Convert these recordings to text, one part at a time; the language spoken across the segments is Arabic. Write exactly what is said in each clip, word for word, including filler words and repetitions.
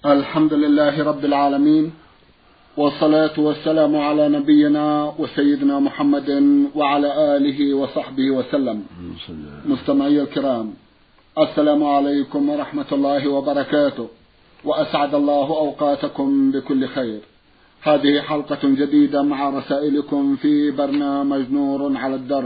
الحمد لله رب العالمين، والصلاة والسلام على نبينا وسيدنا محمد وعلى آله وصحبه وسلم. مستمعي الكرام، السلام عليكم ورحمة الله وبركاته، وأسعد الله أوقاتكم بكل خير. هذه حلقة جديدة مع رسائلكم في برنامج نور على الدرب.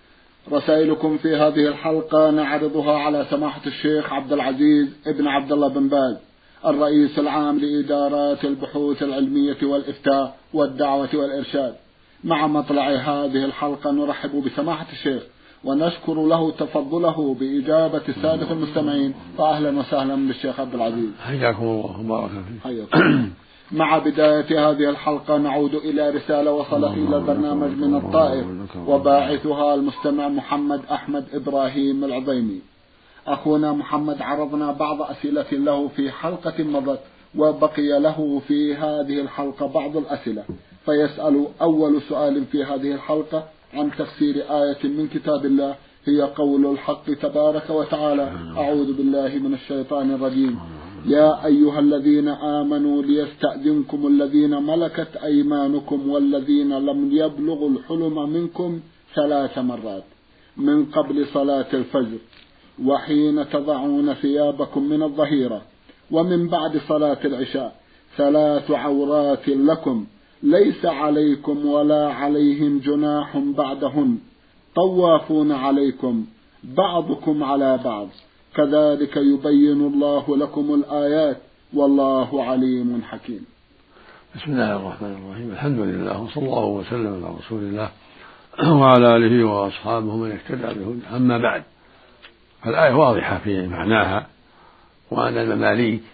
رسائلكم في هذه الحلقة نعرضها على سماحة الشيخ عبد العزيز ابن عبد الله بن باز، الرئيس العام لإدارات البحوث العلمية والإفتاء والدعوة والإرشاد. مع مطلع هذه الحلقة نرحب بسماحة الشيخ ونشكر له تفضله بإجابة السادة المستمعين، فأهلا وسهلا بالشيخ عبد العزيز. حياكم الله وبارك فيك. حياكم. مع بداية هذه الحلقة نعود إلى رسالة وصلت إلى البرنامج من الطائف، وباعثها المستمع محمد أحمد إبراهيم العظيمي. أخونا محمد عرضنا بعض أسئلة له في حلقة مضت، وبقي له في هذه الحلقة بعض الأسئلة، فيسأل أول سؤال في هذه الحلقة عن تفسير آية من كتاب الله، هي قول الحق تبارك وتعالى: أعوذ بالله من الشيطان الرجيم، يا أيها الذين آمنوا ليستأذنكم الذين ملكت أيمانكم والذين لم يبلغوا الحلم منكم ثلاث مرات من قبل صلاة الفجر وحين تضعون ثيابكم من الظهيرة ومن بعد صلاة العشاء، ثلاث عورات لكم ليس عليكم ولا عليهم جناح بعدهن، طوافون عليكم بعضكم على بعض، كذلك يبين الله لكم الآيات والله عليم حكيم. بسم الله الرحمن الرحيم، الحمد لله وصلى الله وسلم على رسول الله وعلى آله وأصحابه من اهتدى بهداه. أما بعد، فالآية واضحة في معناها، وأن المماليك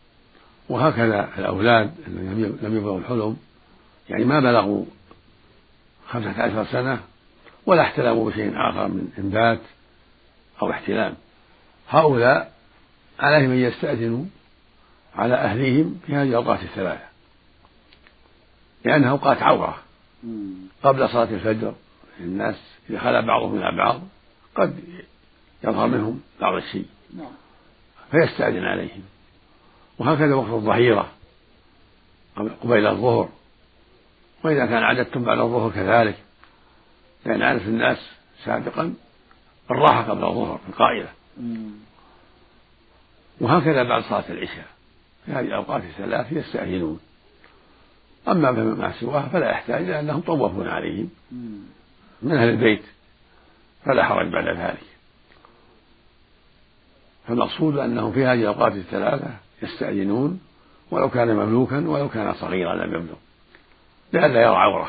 وهكذا الأولاد الذين لم يبلغوا الحلم، يعني ما بلغوا خمسة عشر سنة ولا احتلموا بشيء آخر من إنبات أو احتلام، هؤلاء عليهم أن يستأذنوا على أهليهم في هذه الأوقات الثلاثة، لأنها أوقات عورة. قبل صلاة الفجر الناس إذا خلا بعضهم إلى بعض قد يظهر منهم بعض الشيء فيستأذن عليهم، وهكذا وقت الظهيرة قبيل الظهر، وإذا كان عددتم بعد الظهر كذلك، لأن عادة الناس سابقا الراحة قبل الظهر القائلة، وهكذا بعد صلاة العشاء. في هذه الأوقات الثلاث يستأذنون. أما ما سواها فلا يحتاج، لأنهم طوفون عليهم من أهل البيت، فلا حرج بعد ذلك. فالمقصود أنهم في هذه الأوقات الثلاثة يستأذنون، ولو كان مملوكا ولو كان صغيرا لم يبلغ، لئلا يرى عورة.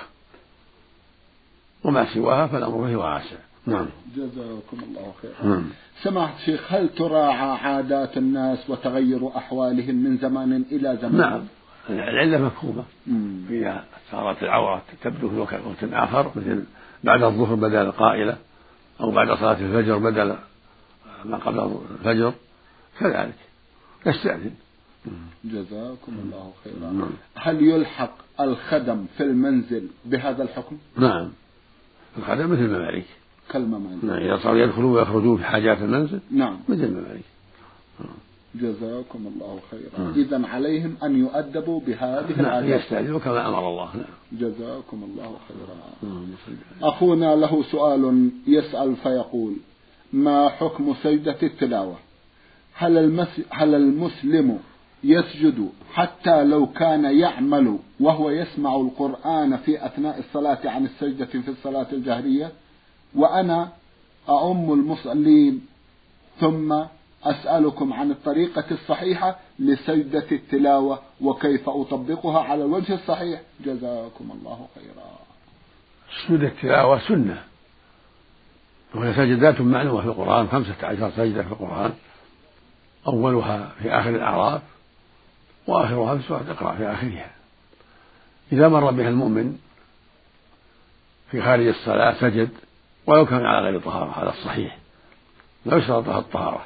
وما سواها فالأمر فيه واسع. نعم. جزاكم الله خيرا. سماحة الشيخ، هل تراعى عادات الناس وتغير أحوالهم من زمان إلى زمان؟ نعم، العلة مفهومة. إذا صارت العورة تبدو في وقت آخر، مثل بعد الظهر بدل القائلة، أو بعد صلاة الفجر بدل ما قبل الفجر، كذلك يستأذن. جزاكم الله خيرا. هل يلحق الخدم في المنزل بهذا الحكم؟ نعم، الخدم مثل المماليك كالمماليك. نعم، إذا صاروا يدخلون ويخرجون في حاجات المنزل نعم مثل المماليك. جزاكم الله خيرا. إذن عليهم أن يؤدبوا بهذه العادات. نعم، يستأذنوا كما أمر الله. نعم. جزاكم الله خيرا. أخونا له سؤال يسأل فيقول: ما حكم سجدة التلاوة؟ هل, المس... هل المسلم يسجد حتى لو كان يعمل وهو يسمع القرآن في أثناء الصلاة عن السجدة في الصلاة الجهرية؟ وأنا أؤم المصلين، ثم أسألكم عن الطريقة الصحيحة لسجدة التلاوة وكيف أطبقها على الوجه الصحيح، جزاكم الله خيرا. سجود التلاوة سنة، وهي سجدات معلومة في القرآن، خمسة عشر سجدة في القرآن، أولها في آخر الأعراف، وآخرها في سورة اقرأ في آخرها. إذا مر بها المؤمن في خارج الصلاة سجد، ولو كان على غير طهارة، هذا الصحيح، لا يشترط لها الطهارة.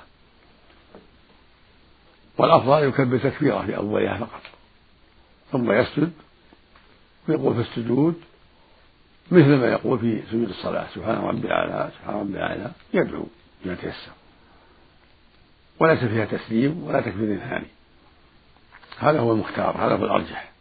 والأفضل يكبر تكبيرة في أولها فقط، ثم يسجد ويقول في السجود مثل ما يقول في سجود الصلاة: سبحان ربي الأعلى سبحان ربي الأعلى، يدعو بما تيسر، وليس فيها تسليم ولا تكبير ثاني. هذا هو المختار، هذا هو الأرجح.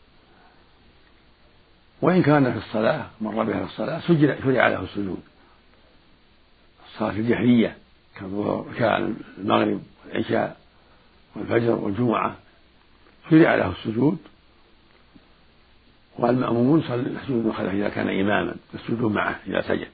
وإن كان في الصلاة مر بها في الصلاة شرع له السجود، الصلاة الجهرية كالظهر كالمغرب والعشاء والفجر والجمعة شرع له السجود، والمأمومون يسجدون خلفه إذا كان إماما يسجدون معه إذا سجد.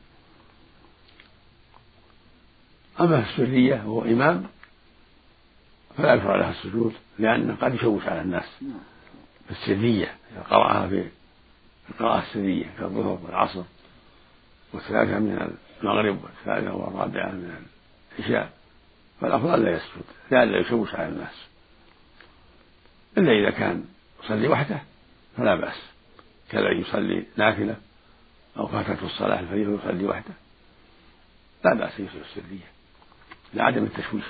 أما في السرية وهو إمام فلا يشرع له السجود، لأنه قد يشوش على الناس في السرية إذا قرأها في القراءة السرية كالظهر والعصر والثلاثة من المغرب والثالثة والرابعة من العشاء، فالأفضل لا يسجد لئلا يشوش على الناس، إلا إذا كان يصلي وحده فلا بأس، كالذي يصلي نافلة أو فاتته الصلاة الفجر يصلي وحده لا بأس يصلي السرية لعدم التشويش.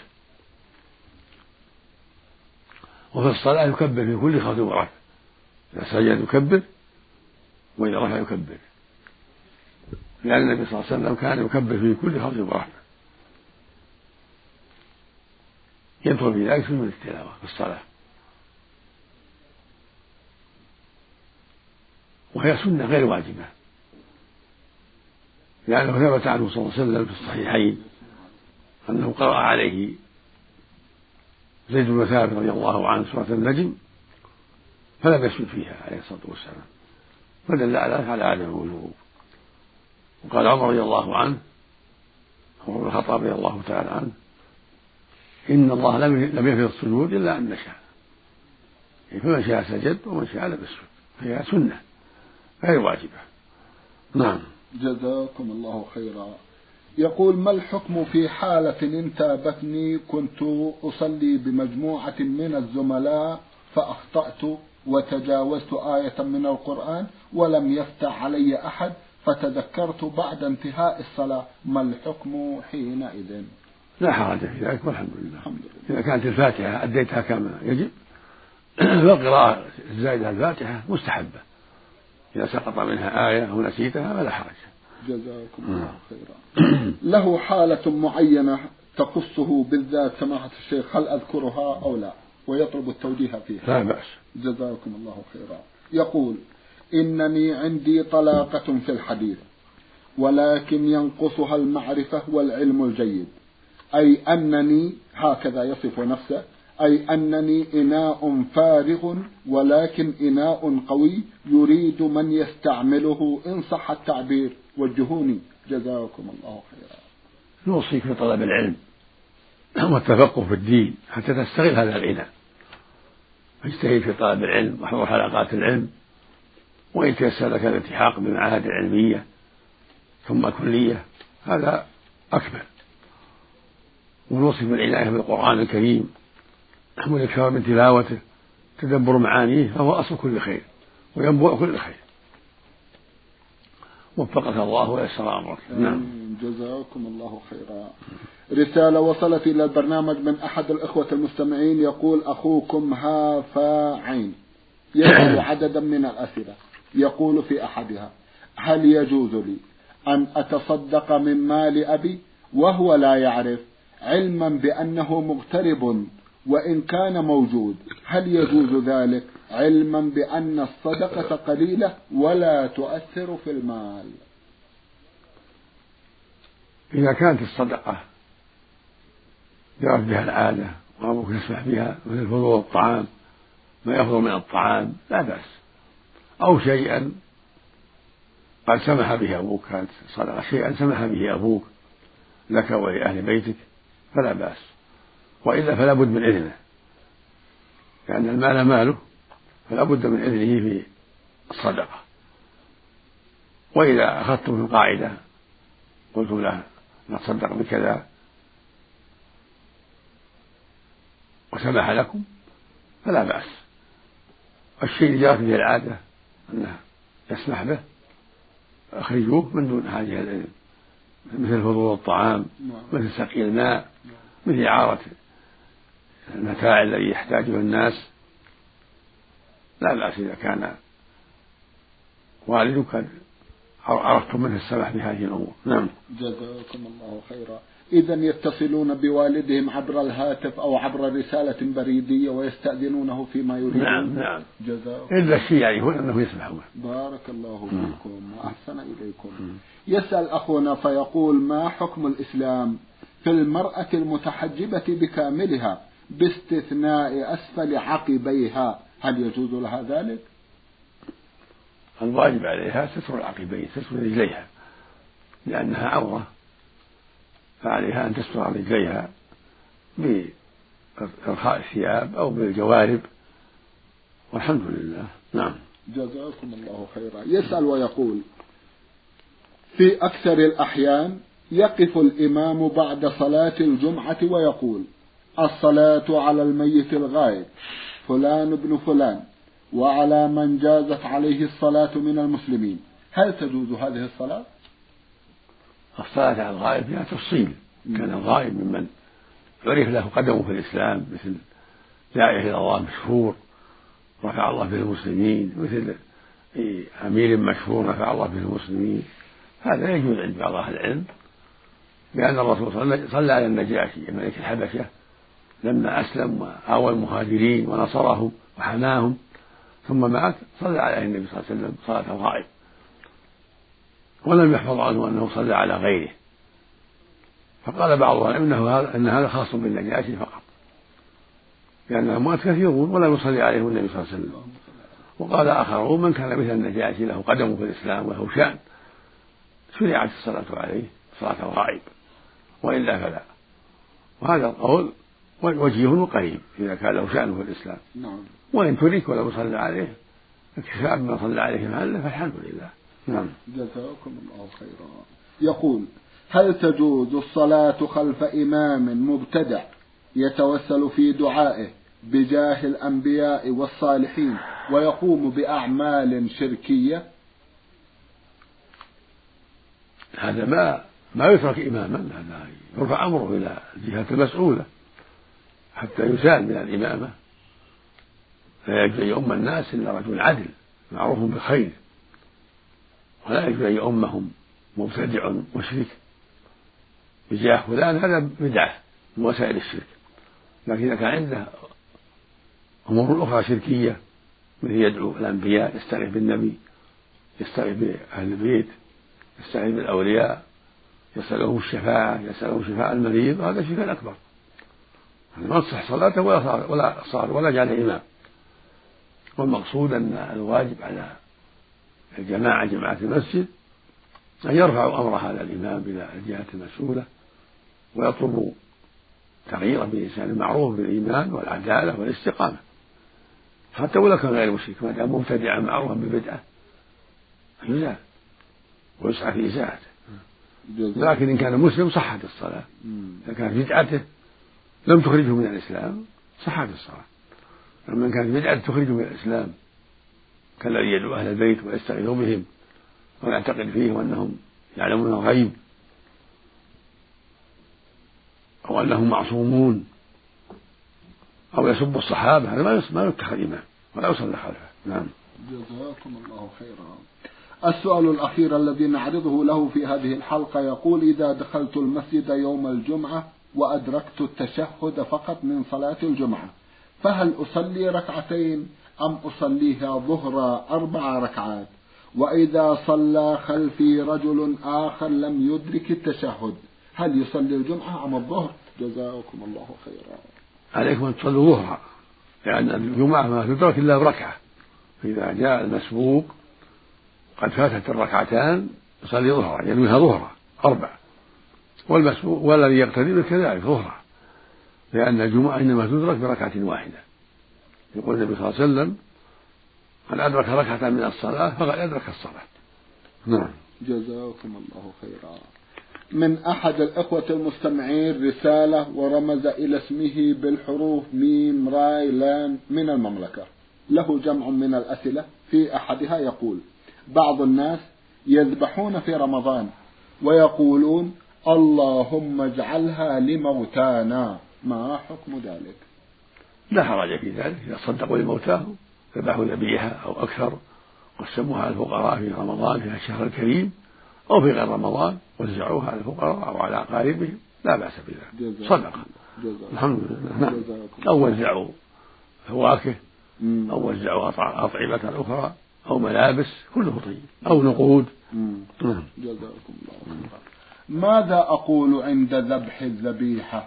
وفي الصلاة يكبر في كل خفض ورفع، إذا سجد يكبر وإذا رفع يكبر، لأن النبي صلى الله عليه وسلم كان يكبر في كل خفض ورفع، يدخل في ذلك سنة التلاوة في الصلاة، وهي سنة غير واجبة، لأنه ثبت عنه صلى الله عليه وسلم في الصحيحين أنه قرأ عليه زيد بن ثابت رضي الله عنه سورة النجم فلم يسجد فيها عليه الصلاة والسلام، فدل على على عدم الوجوب. وقال عمر رضي الله عنه عمر بن الخطاب رضي الله تعالى عنه إن الله لم يفرض السجود إلا أن نشاء، فمن شاء سجد ومن شاء لم يسجد، فهي سنة غير واجبة. نعم. جزاكم الله خيرا. يقول: ما الحكم في حالة انتابتني كنت أصلي بمجموعة من الزملاء فأخطأت وتجاوزت آية من القرآن ولم يفتح علي أحد، فتذكرت بعد انتهاء الصلاة، ما الحكم حينئذ؟ لا حرج في ذلك والحمد لله. الحمد لله. إذا كانت الفاتحة أديتها كما يجب فالقراءة الزائدة الفاتحة مستحبة، إذا سقط منها آية أو نسيتها فلا حرج. جزاكم الله خيرا. له حالة معينة تخصه بالذات سماحة الشيخ، هل أذكرها أو لا؟ ويطلب التوجيه فيها. لا بأس. جزاكم الله خيرا. يقول: إنني عندي طلاقة في الحديث، ولكن ينقصها المعرفة والعلم الجيد، أي أنني، هكذا يصف نفسه، أي أنني إناء فارغ ولكن إناء قوي يريد من يستعمله إن صح التعبير، وجهوني جزاكم الله خيرا. نوصيك في طلب العلم والتفقه في الدين حتى تستغل هذا الإناء، اجتهد في طلب العلم واحضر حلقات العلم، وإن تيسر لك الالتحاق بالمعاهد العلمية ثم كلية هذا أكمل، ونوصي بالعناية بالقرآن الكريم والإكثار من تلاوته تدبر معانيه، فهو أصل كل خير وينبوع كل خير. وفقك الله ويسر أمرك. نعم. جزاكم الله خيرا. رسالة وصلت إلى البرنامج من أحد الإخوة المستمعين يقول: أخوكم هافا عين يسأل عددا من الأسئلة، يقول في أحدها: هل يجوز لي أن أتصدق من مال أبي وهو لا يعرف، علما بأنه مغترب وإن كان موجود؟ هل يجوز ذلك علما بأن الصدقة قليلة ولا تؤثر في المال؟ إذا كانت الصدقة جرت بها العادة وأبوك يسمح بها مثل فضول الطعام، ما يفضل من الطعام لا بأس، أو شيئا قد سمح به أبوك، كانت صدقة شيئا سمح به أبوك لك ولأهل بيتك فلا بأس، وإلا فلا بد من إذنه، لأن المال ماله فلا بد من إذنه في الصدقة. وإذا أخذتم القاعدة قلتم له نتصدق بكذا وسمح لكم فلا بأس، الشيء اللي جرت به العادة أنه يسمح به أخرجوه من دون حاجة الإذن، مثل فضول الطعام، مثل سقي الماء، مثل إعارة المتاع الذي يحتاجه الناس، لا بأس إذا كان والدك عرفتم منه السمح بهذه الأمور. نعم. جزاكم الله خيرا. إذا يتصلون بوالدهم عبر الهاتف أو عبر رسالة بريدية ويستأذنونه فيما يريدون. نعم نعم. جزاء إلا الشيء يعرفون أنه يسمحون. بارك الله فيكم وأحسن إليكم. يسأل أخونا فيقول: ما حكم الإسلام في المرأة المتحجبة بكاملها باستثناء أسفل عقبيها، هل يجوز لها ذلك؟ الواجب عليها ستر العقبين، ستر رجليها، لأنها عورة، فعليها أن تستر رجليها بإرخاء الثياب أو بالجوارب، والحمد لله. نعم. جزاكم الله خيرا. يسأل ويقول: في أكثر الأحيان يقف الإمام بعد صلاة الجمعة ويقول: الصلاة على الميت الغائب فلان ابن فلان وعلى من جازت عليه الصلاة من المسلمين، هل تجوز هذه الصلاة؟ الصلاة على الغائب فيها تفصيل. كان الغائب ممن عرف له قدمه في الإسلام، مثل داعية إلى الله مشهور رفع الله به المسلمين، مثل أمير مشهور رفع الله به المسلمين، هذا يجوز عند بعض أهل العلم، لأن الرسول صلى على النجاشي ملك الحبشة لما أسلم وآوى المهاجرين ونصرهم وحماهم ثم مات، صلى عليه النبي صلى الله عليه وسلم صلاة الغائب، ولم يحفظ عنه أنه صلى على غيره، فقال بعضهم إنه هذا أن هذا خاص بالنجاشي فقط، لأن الأموات كثيرون ولا يصلي عليهم النبي صلى الله عليه وسلم. وقال آخرون: من كان مثل النجاشي له قدم في الإسلام وله شأن شرعت الصلاة عليه صلاة الغائب، وإلا فلا. وهذا القول وجيه وقريب إذا كان له شأن في الإسلام. نعم. وإن ترك ولو صلى عليه اكتفاء بما صلى عليه محله فالحمد لله. نعم. جزاكم الله خيرا. يقول: هل تجوز الصلاة خلف إمام مبتدع يتوسل في دعائه بجاه الأنبياء والصالحين ويقوم بأعمال شركية؟ هذا ما ما يترك إماما، هذا يرفع أمره إلى الجهة المسؤولة حتى يسال من الإمامة. لا يجوز أن يؤم الناس إلا رجل عدل معروف بخير، ولا يجوز أن يؤمهم مبتدع مشرك بجاه فلان، هذا بدعة من وسائل الشرك. لكن إذا كان عنده أمور أخرى شركية مثل يدعو الأنبياء، يستغيث بالنبي، يستغيث بأهل البيت، يستغيث بالأولياء، يسألهم الشفاعة، يسألهم شفاء المريض، هذا شرك أكبر، ما تصح صلاته ولا صار ولا صار ولا جعل إمام. والمقصود أن الواجب على الجماعة جماعة المسجد أن يرفعوا أمر هذا الإمام إلى الجهة المسؤولة ويطلبوا تغييره بلسان معروف بالإيمان والعدالة والاستقامة، حتى ولو كان غير مشرك ما دام مبتدعا معروفا ببدعة يزال ويسعى في إزالته. لكن إن كان مسلم صحت الصلاة، إذا كانت بدعته لم تخرجه من الإسلام صحت الصلاة. أما إن كانت بدعة تخرجه من الإسلام كالذي يدعو أهل البيت ويستغيث بهم ويعتقد فيهم أنهم يعلمون الغيب أو أنهم معصومون أو يسب الصحابة، هذا ما يتخذ إمام ولا يصلى خلفه. نعم. جزاكم الله خيرا. السؤال الأخير الذي نعرضه له في هذه الحلقة يقول: إذا دخلت المسجد يوم الجمعة وأدركت التشهد فقط من صلاة الجمعة، فهل أصلي ركعتين أم أصليها ظهر أربع ركعات؟ وإذا صلى خلفي رجل آخر لم يدرك التشهد هل يصلي الجمعة أم الظهر؟ جزاكم الله خيرا. عليكم أن تصلوا ظهرا، لأن الجمعة ما تدرك إلا بركعة، فإذا جاء المسبوق قد فاتت الركعتان يصلي ظهرا، ينويها ظهرا أربع، والمسبوق والذي يقتدي كذلك ظهرا، لأن الجمعة إنما تدرك بركعة واحدة. يقول النبي صلى الله عليه وسلم: من أدرك ركعة من الصلاة فقد أدرك الصلاة. نعم. جزاكم الله خيرا. من أحد الأخوة المستمعين رسالة ورمز إلى اسمه بالحروف ميم راي لام من المملكة، له جمع من الأسئلة. في أحدها يقول: بعض الناس يذبحون في رمضان ويقولون اللهم اجعلها لموتانا، ما حكم ذلك؟ لا حرج في ذلك، إذا صدقوا لموتاهم ذبحوا ذبيحة أو أكثر قسموها على الفقراء في رمضان في الشهر الكريم أو في غير رمضان وزعوها على الفقراء أو على أقاربهم لا بأس بذلك، صدقة. الحمد لله. أو وزعوا فواكه أو وزعوا أطعمة أخرى أو ملابس، كله طيب، أو نقود. جزاكم الله خيرا. ماذا أقول عند ذبح الذبيحة؟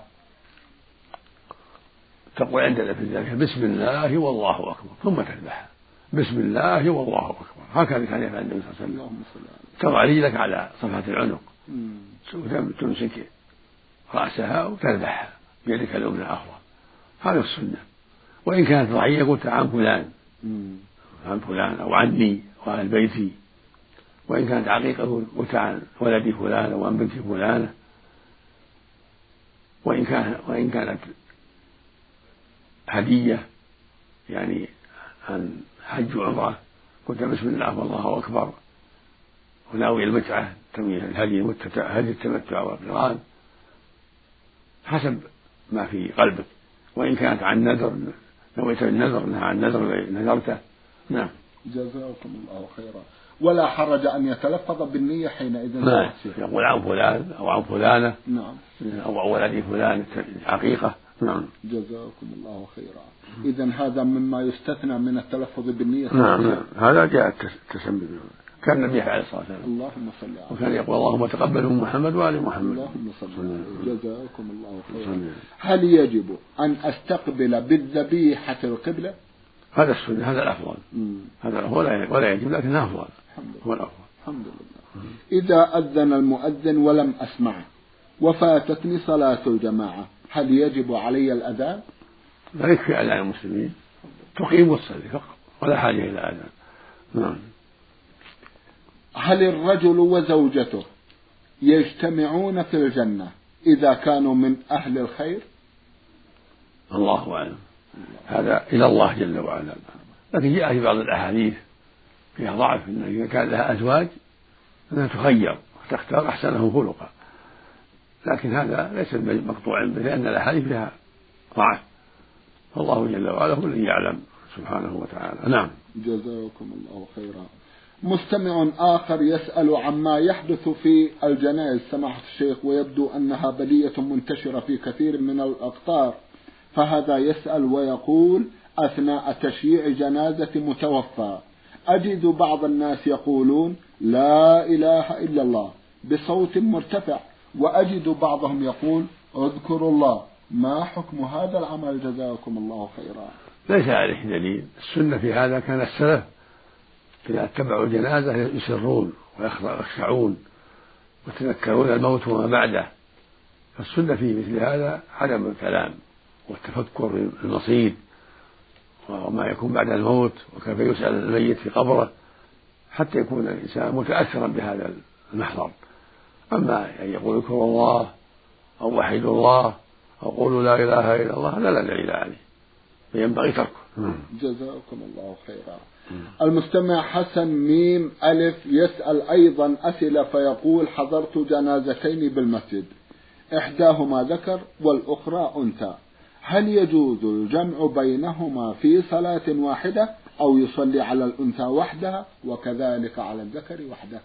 تقول عند ذبح الذبيحة بسم الله والله أكبر ثم تذبحها. بسم الله والله أكبر، هكذا كان يفعل النبي صلى الله عليه وسلم. تضع رجلك على صفحة العنق وتمسك رأسها وتذبحها بيدك اليمنى أخرى، هذا السنة. وإن كانت ضحية قلت عن فلان عن فلان أو عني وعن بيتي. وإن كانت عقيقة قلت عن ولدي فلان أو عن بنتي فلانة. وإن كان وإن كانت هدية يعني عن حج وعمرة قلت بسم الله والله أكبر وناوي المتعة تنوي الهدي هدي التمتع والقران حسب ما في قلبك. وإن كانت عن نذر نويت النذر نهى عن نذر نذرته. نعم. جزاكم الله خيرا. ولا حرج أن يتلفظ بالنية حينئذ. نعم. يقول عن فلان أو عن فلانة. نعم. أو ولدي فلان حقيقة. نعم. جزاكم الله خيرا. إذن هذا مما يستثنى من التلفظ بالنية. نعم. نعم. هذا جاء التسمي. كان النبي عليه الصلاة والسلام اللهم صل عليه وكان يقول اللهم تقبل من محمد وآل محمد. اللهم صل عليه. جزاكم الله خيرا. هل يجب أن أستقبل بالذبيحة القبلة؟ هذا السنة، هذا الأفضل. هذا ولا ولا يجب لكنه أفضل. هو الأفضل. الحمد لله. إذا أذن المؤذن ولم أسمعه وفاتتني صلاة الجماعة هل يجب علي الأذان؟ لا يكفي أذان المسلمين، تقيم وتصلي فقط ولا حاجة إلى أذان. نعم. هل الرجل وزوجته يجتمعون في الجنة إذا كانوا من أهل الخير؟ الله أعلم، هذا إلى الله جل وعلا. لكن جاء في بعض الأحاديث فيها ضعف أن إذا كان لها أزواج أنها تخير وتختار أحسنه خلقا، لكن هذا ليس مقطوعا به لأن الأحاديث فيها ضعف، فالله جل وعلا هو الذي يعلم سبحانه وتعالى. نعم. جزاكم الله خيرا. مستمع آخر يسأل عما يحدث في الجنائز سماحة الشيخ، ويبدو أنها بلية منتشرة في كثير من الأقطار، فهذا يسأل ويقول أثناء تشييع جنازة متوفى أجد بعض الناس يقولون لا إله إلا الله بصوت مرتفع، وأجد بعضهم يقول اذكروا الله، ما حكم هذا العمل جزاكم الله خيرا؟ ليس عليه دليل. السنة في هذا كان السلف إذا اتبعوا الجنازة يسرون ويخشعون ويتذكرون الموت وما بعده، فالسنة في مثل هذا عدم الكلام والتفكر في المصير وما يكون بعد الموت وكيف يسأل الميت في قبره حتى يكون الإنسان متأثرا بهذا المحضر. أما أن يقول اذكروا الله أو وحدوا الله أو قولوا لا إله إلا الله لا لا دليل عليه، فينبغي تركه. جزاكم الله خيرا. المستمع حسن ميم ألف يسأل أيضا أسئلة فيقول حضرت جنازتين بالمسجد، إحداهما ذكر والأخرى أنثى، هل يجوز الجمع بينهما في صلاة واحدة أو يصلي على الأنثى وحدها وكذلك على الذكر وحده؟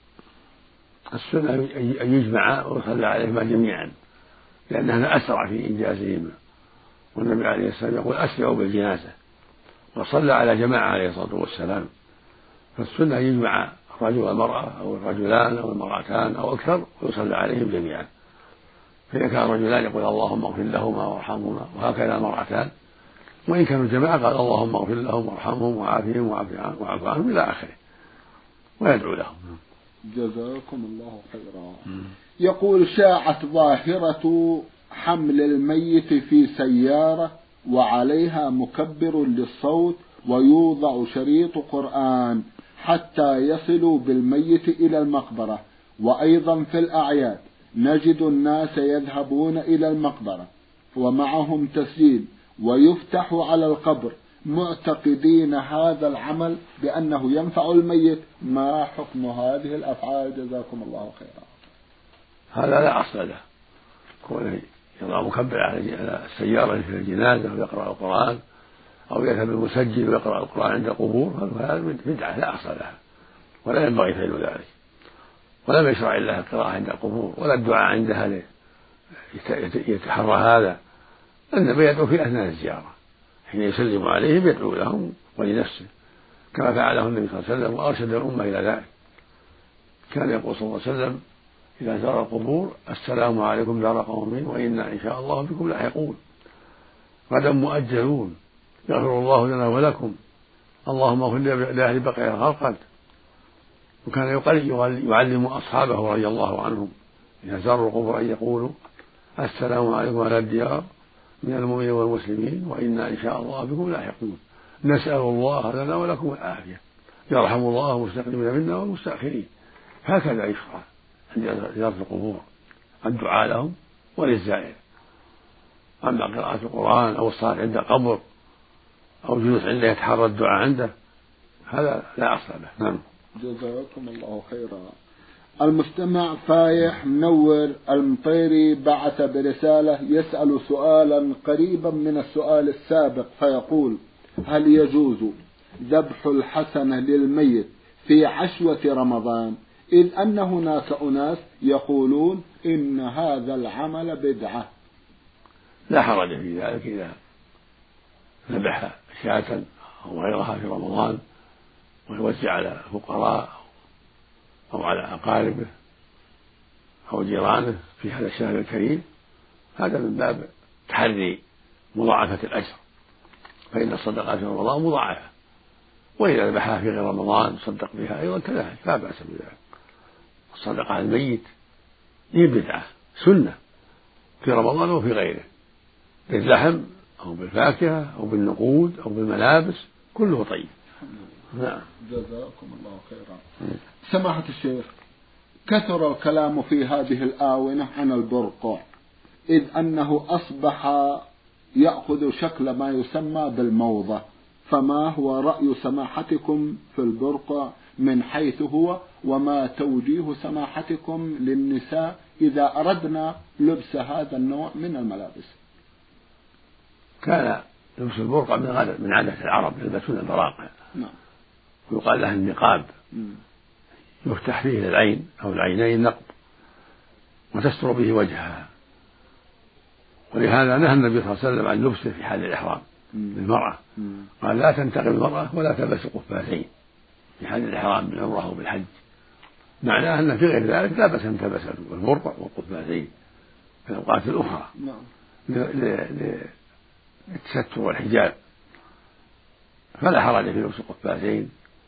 السنة أن يجمع ويصلى عليهما جميعا لأن هذا أسرع في إنجازهما، والنبي عليه السلام يقول أسرعوا بالجنازة، وصلى على جماعة عليه الصلاة والسلام. فالسنة أن يجمع الرجل والمرأة أو الرجلان أو المرأتان أو أكثر ويصلى عليهم جميعا. فإذا كان رجلان يقول اللهم اغفر لهما وارحمهما، وهكذا المرأتان. وإن كانوا جماعة قال اللهم اغفر لهم وارحمهم وعافهم وعاف عنهم إلى آخره ويدعو لهم. جزاكم الله خيرا. يقول شاعت ظاهرة حمل الميت في سيارة وعليها مكبر للصوت ويوضع شريط قرآن حتى يصلوا بالميت إلى المقبرة، وأيضا في الأعياد نجد الناس يذهبون إلى المقبرة ومعهم تسجيل ويفتح على القبر معتقدين هذا العمل بأنه ينفع الميت، ما حكم هذه الأفعال جزاكم الله خيرا؟ هذا لا أصل له، كونه يضع مكبر على السيارة في الجنازة ويقرأ القرآن أو يذهب المسجل ويقرأ القرآن عند القبور، هذا بدعة لا أصل لها ولا ينبغي فعل ذلك، ولم يشرع إلا القراءة عند القبور ولا الدعاء عندها يتحرى هذا. النبي يدعو في أثناء الزيارة حين يسلم عليهم يدعو لهم ولنفسه كما فعله النبي صلى الله عليه وسلم وأرشد الأمة إلى ذلك. كان يقول صلى الله عليه وسلم إذا زار القبور السلام عليكم دار قوم وإنا إن شاء الله بكم لاحقون غدا مؤجلون يغفر الله لنا ولكم اللهم اغفر لأهل بقية الخلق. وكان يعلم أصحابه رضي الله عنهم إذا زاروا القبور أن يقولوا السلام عليكم أهل الديار من المؤمنين والمسلمين وإنا إن شاء الله بكم لاحقون نسأل الله لنا ولكم العافية يرحم الله المستقدمين منا والمستأخرين. هكذا يشرع عند زيارة القبور الدعاء لهم وللزائر. أما قراءة القرآن أو الصلاة عند قبر أو جلوس عنده يتحرى الدعاء عنده هذا لا أصل له. نعم. جزاكم الله خيرا. المستمع فايح منور المطيري بعث برسالة يسأل سؤالا قريبا من السؤال السابق فيقول: هل يجوز ذبح الحسنة للميت في عشوة رمضان، إذ أن هناك أناس يقولون إن هذا العمل بدعة؟ لا حرج في ذلك إذا ذبح شاة أو غيرها في رمضان ويوزع على الفقراء أو على أقاربه أو جيرانه في هذا الشهر الكريم، هذا من باب تحري مضاعفة الأجر، فإن الصدقات في رمضان مضاعفة، وإذا ذبحها في غير رمضان صدق بها أيضا كذلك لا بأس بذلك. الصدقة على الميت هي بدعة سنة في رمضان وفي غيره، باللحم أو بالفاكهة أو بالنقود أو بالملابس كله طيب. نعم. جزاكم الله خيرا. سماحة الشيخ، كثر الكلام في هذه الآونة عن البرقع، إذ أنه أصبح يأخذ شكل ما يسمى بالموضة، فما هو رأي سماحتكم في البرقع من حيث هو، وما توجيه سماحتكم للنساء إذا أردنا لبس هذا النوع من الملابس؟ كان لبس البرقع من عادة العرب يلبسون البراقع. نعم. ويقال لها النقاب، يفتح فيه العين أو العينين نقب وتستر به وجهها، ولهذا نهى النبي صلى الله عليه وسلم عن لبسه في حال الإحرام للمرأة، قال لا تنتقب المرأة ولا تلبس قفازين في حال الإحرام بالعمرة أو بالحج، معناه أن في غير ذلك لا بأس أن تلبس البرقع والقفازين في الأوقات الأخرى للتستر والحجاب، فلا حرج في لبس القفازين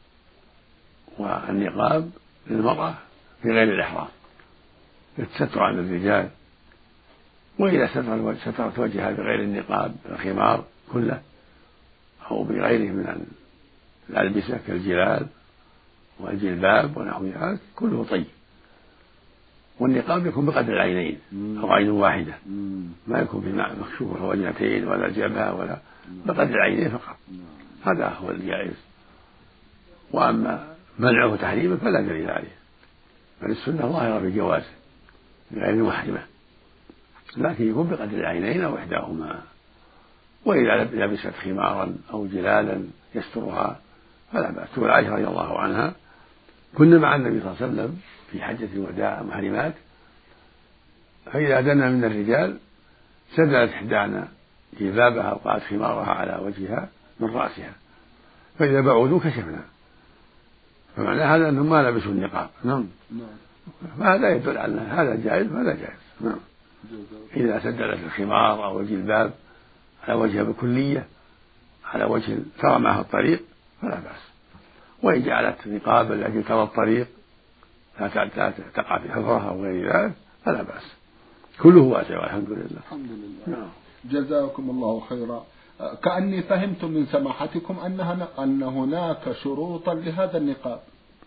والنقاب للمرأة في غير الإحرام للتستر عن الرجال. وإذا سترت وجهها بغير النقاب الخمار كله أو بغيره من الألبسة كالجلال والجلباب ونحوها كله طيب. والنقاب يكون بقدر العينين أو عين واحدة، ما يكون في مكشوف الوجنتين ولا الجبهة ولا بقدر العينين فقط، هذا هو الجائز. وأما منعه وتحريمه فلا دليل عليه، بل السنة ظاهرة في جوازه بغير محرمة، لكن يكون بقدر العينين أو إحداهما. وإذا لبست خمارا أو جلالا يسترها فلا بأس. تقول عائشة رضي الله عنها: كنا مع النبي صلى الله عليه وسلم في حجة الوداع محرمات، فإذا دنا من الرجال سدلت إحدانا جلبابها وقعت خمارها على وجهها من رأسها، فإذا بعودوا كشفنا، فمعنى هذا أنهم ما لبسوا النقاب. نعم. فهذا يدل على هذا جائز وهذا جائز. نعم. إذا سدلت الخمار أو الجلباب على وجهها بكلية على وجه ترى معها الطريق فلا بأس، وإن جعلت نقابا لأجل ترى الطريق لا تقع في حفرها أو غير ذلك فلا بأس، كله واسع والحمد لله. الحمد لله. نعم. جزاكم الله خيرا. كأني فهمت من سماحتكم أنها أن هناك شروطا لهذا النقاب.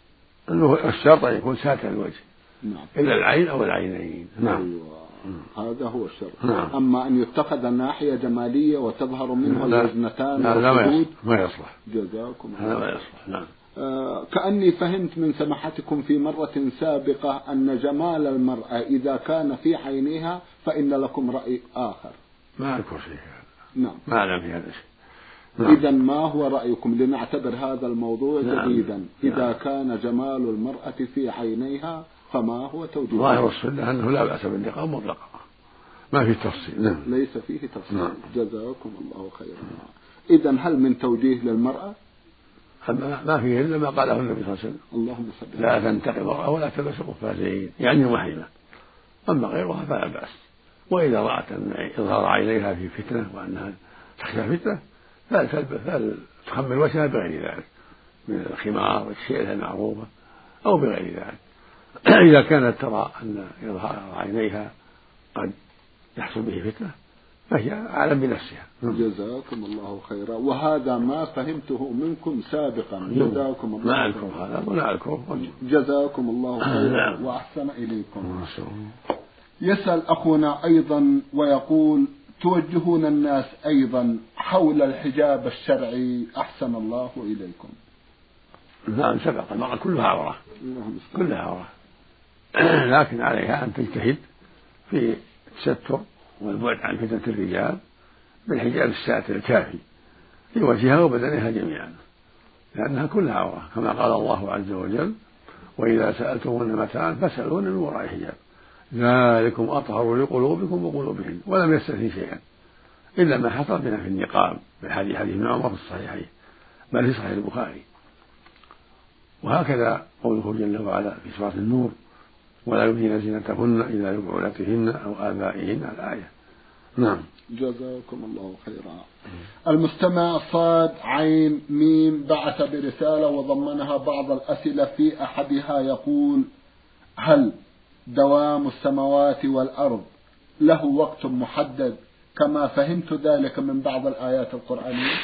الشرط أن يكون ساتر الوجه. نعم. إلا العين أو العينين. نعم. أيوة. هذا هو الشرط. نعم. أما أن يتخذ الناحية جمالية وتظهر منها الوجنتان والخدود ما يصلح. جزاكم الله. هذا ما يصلح. نعم. آه كأني فهمت من سماحتكم في مرة سابقة أن جمال المرأة إذا كان في عينيها فإن لكم رأي آخر. ما أذكر شيء. نعم. ما أعلم في هذا الشيء. نعم. إذا ما هو رأيكم لنعتبر هذا الموضوع نعم. جديدا؟ إذا نعم. كان جمال المرأة في عينيها فما هو توجيه؟ ظاهر السنة أنه لا بأس بالنقاب مطلقا، ما في تفصيل. نعم. ليس فيه تفصيل. نعم. جزاكم الله خيرا. إذن هل من توجيه للمرأة؟ ما فيه إلا ما قاله النبي صلى الله عليه وسلم: اللهم صل لا تنتقي المرأة ولا تلبس قفازين، يعني محرمة. أما غيرها فلا بأس. وإذا رأت أن إظهار عينيها في فتنة وأنها تخشى فتنة فلتخمر وجهها بغير ذلك من الخمار والشيلة المعروفة أو بغير ذلك إذا كانت ترى أن إظهار عينيها قد يحصل به فتنة فهي أعلم بنفسها. جزاكم الله خيرا. وهذا ما فهمته منكم سابقا. جزاكم الله. ما أذكر هذا ولا أذكر. جزاكم الله خيرا وأحسن إليكم. يسأل أخونا أيضا ويقول: توجهون الناس أيضا حول الحجاب الشرعي أحسن الله إليكم. نعم سبق. المرأة كلها عورة، كلها عورة، لكن عليها أن تجتهد في التستر والبعد عن فتنة الرجال بالحجاب الساتر الكافي في وجهها وبدنها جميعا، لأنها كلها عورة كما قال الله عز وجل: وإذا سألتموهن متاعا فاسألوهن من وراء حجاب ذلكم أطهر لقلوبكم وقلوبهن. ولم يستثني شيئا إلا ما حصل بنا في النقاب بحديث حديث ابن عمر في الصحيحين بل في صحيح البخاري. وهكذا قوله جل وعلا في سورة النور: ولا يبدين زينتهن إلا لبعولتهن أو آبائهن الآية. نعم. جزاكم الله خيرا. المستمع صاد عين ميم بعث برسالة وضمنها بعض الأسئلة. في أحدها يقول: هل دوام السماوات والأرض له وقت محدد كما فهمت ذلك من بعض الآيات القرآنية؟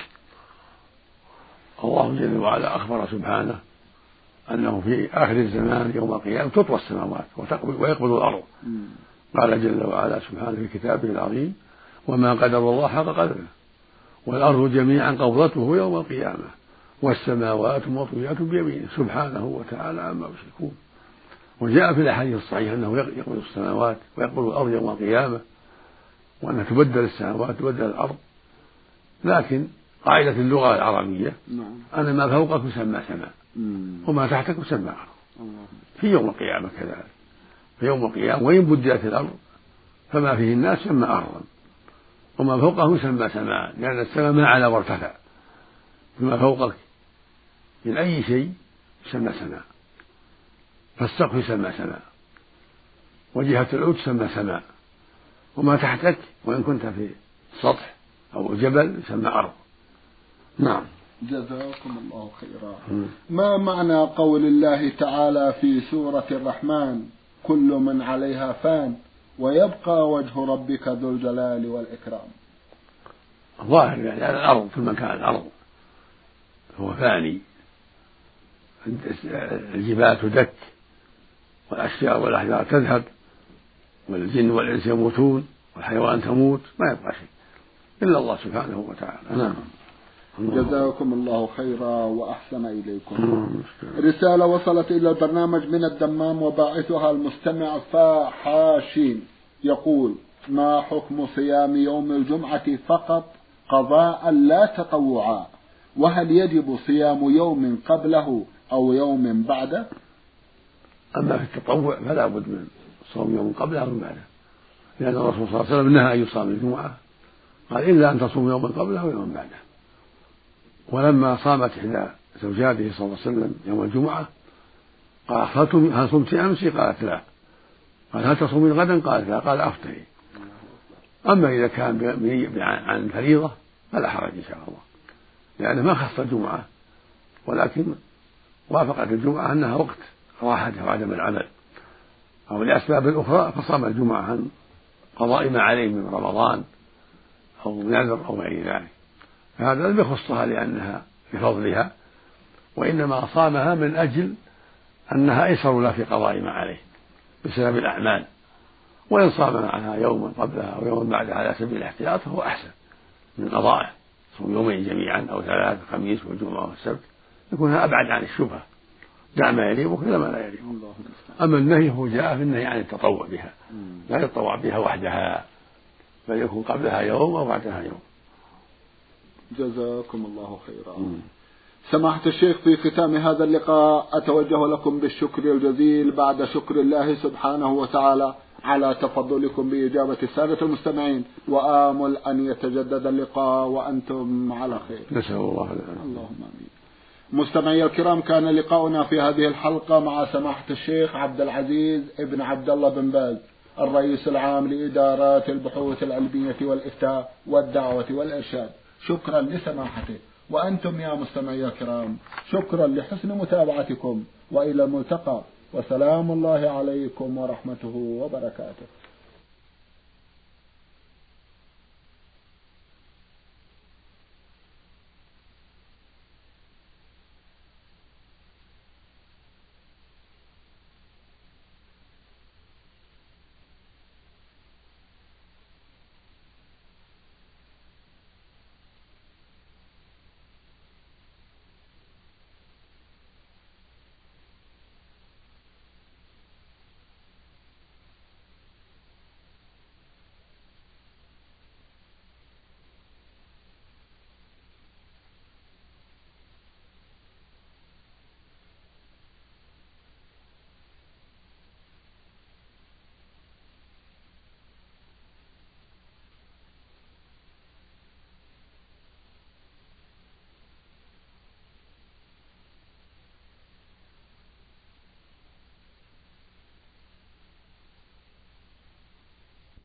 الله جل وعلا أخبر سبحانه أنه في آخر الزمان يوم القيامة تطوى السماوات ويقبض الأرض. قال جل وعلا سبحانه في كتابه العظيم: وما قدر الله حق قدره والأرض جميعا قبضته يوم القيامة والسماوات مطويات بيمينه سبحانه وتعالى عما يشركون. وجاء في الأحاديث الصحيحة أنه يقبض السماوات ويقبض الأرض يوم القيامة وأنها تبدل السماوات تبدل الأرض. لكن قاعدة اللغة العربية أن ما فوقك يسمى سماء وما تحتك يسمى أرض. في يوم القيامة كذلك، في يوم القيامة وإن بدلت الأرض فما فيه الناس يسمى أرضا وما فوقه يسمى سماء، لأن السماء ما على وارتفع، فيما فوقك من أي شيء يسمى سماء. فالسقف يسمى سماء وجهة العود تسمى سماء، وما تحتك وإن كنت في سطح أو جبل يسمى أرض. نعم. جزاكم الله خيرا. ما معنى قول الله تعالى في سورة الرحمن: كل من عليها فان ويبقى وجه ربك ذو الجلال والإكرام؟ ظاهر يعني على الأرض في مكان الأرض هو فاني، الجبال تدك والأشجار والأحجار تذهب والجن والإنس يموتون والحيوان تموت، ما يبقى شيء إلا الله سبحانه وتعالى. نعم. جزاكم الله خيرا وأحسن إليكم. رسالة وصلت إلى البرنامج من الدمام وباعثها المستمع فحاشين يقول: ما حكم صيام يوم الجمعة فقط قضاء لا تطوعا؟ وهل يجب صيام يوم قبله أو يوم بعده؟ أما في التطوع فلا بد من صوم يوم قبله أو بعده، لأن الرسول صلى الله عليه وسلم نهى أن يصام الجمعة، قال: إلا أن تصوم يوما قبله ويوما بعده. ولما صامت إحدى زوجاته صلى الله عليه وسلم يوم الجمعة قال: هل صمت أمس؟ قالت: لا. قال: هل تصومين غدا؟ قالت: لا. قال: أفطري. أما إذا كان عن فريضة فلا حرج إن شاء الله، لأنه ما خص الجمعة ولكن وافقت الجمعة أنها وقت راحته وعدم العمل أو لأسباب أخرى، فصام الجمعة عن قضاء ما عليه من رمضان أو نذر أو غير ذلك، فهذا لم يخصها لأنها بفضلها، وإنما صامها من أجل أنها أيسر له في قضاء ما عليه بسبب الأعمال. وإن صام معها يوما قبلها أو يوما بعدها على سبيل الاحتياط فهو أحسن من قضائه، صوم يومين جميعا أو ثلاث: الخميس والجمعة والسبت، يكون أبعد عن الشبهة، دع ما يليق إلى ما لا يليق. أما النهي هو جاء في النهي عن التطوع بها، لا يتطوع بها وحدها بل يكون قبلها يوم أو بعدها يوم. جزاكم الله خيرا. سماحة الشيخ، في ختام هذا اللقاء أتوجه لكم بالشكر الجزيل بعد شكر الله سبحانه وتعالى على تفضلكم بإجابة السادة المستمعين، وآمل أن يتجدد اللقاء وأنتم على خير. نسأل الله العافية. اللهم آمين. مستمعي الكرام، كان لقاؤنا في هذه الحلقة مع سماحة الشيخ عبد العزيز ابن عبد الله بن باز، الرئيس العام لإدارات البحوث العلمية والإفتاء والدعوة والإرشاد. شكرا لسماحته، وأنتم يا مستمعي الكرام شكرا لحسن متابعتكم، وإلى الملتقى، وسلام الله عليكم ورحمته وبركاته.